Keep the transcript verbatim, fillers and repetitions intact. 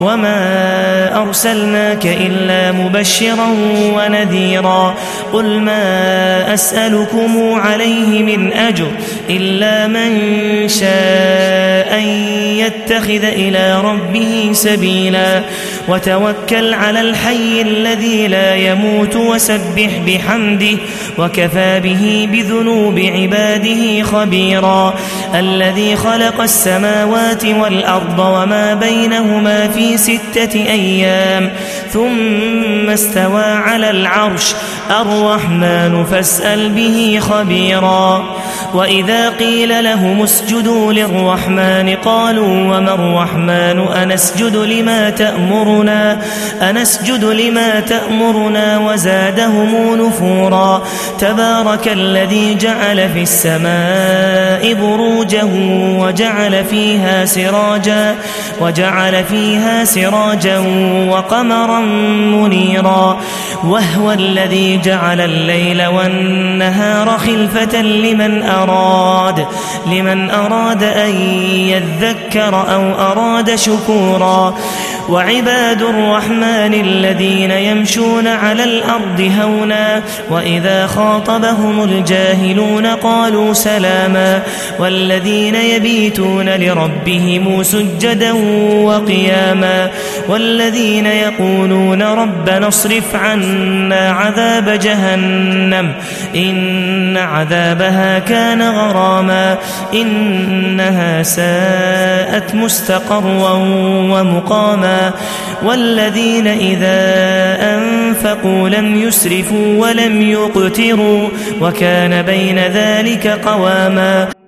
وما أرسلناك إلا مبشرا ونذيرا قل ما أسألكم عليه من أجر إلا من شاء أن يتخذ إلى ربه سبيلا وتوكل على الحي الذي لا يموت وسبح بحمده وكفى به بذنوب عباده خبيرا الذي خلق السماوات والأرض وما بينهما في ستة أيام ثم استوى على العرش الرحمن فاسأل به خبيرا وإذا قيل لهم اسجدوا للرحمن قالوا وما الرحمن أنسجد لما تأمرنا أنسجد لما تأمرنا وزادهم نفورا تبارك الذي جعل في السماء بروجا وجعل فيها سراجا وجعل فيها سراجا وقمرا منيرا وهو الذي جعل الليل والنهار خلفة لمن أراد لمن أراد أن يذكر أو أراد شكورا وعباد الرحمن الذين يمشون على الأرض هونا وإذا خاطبهم الجاهلون قالوا سلاما والذين يبيتون لربهم سجدا وقياما والذين يقولون ربنا اصرف عنا عذاب جهنم إن عذابها كان غراما إنها ساءت مستقرا ومقاما والذين إذا أنفقوا لم يسرفوا ولم يقتروا وكان بين ذلك قواما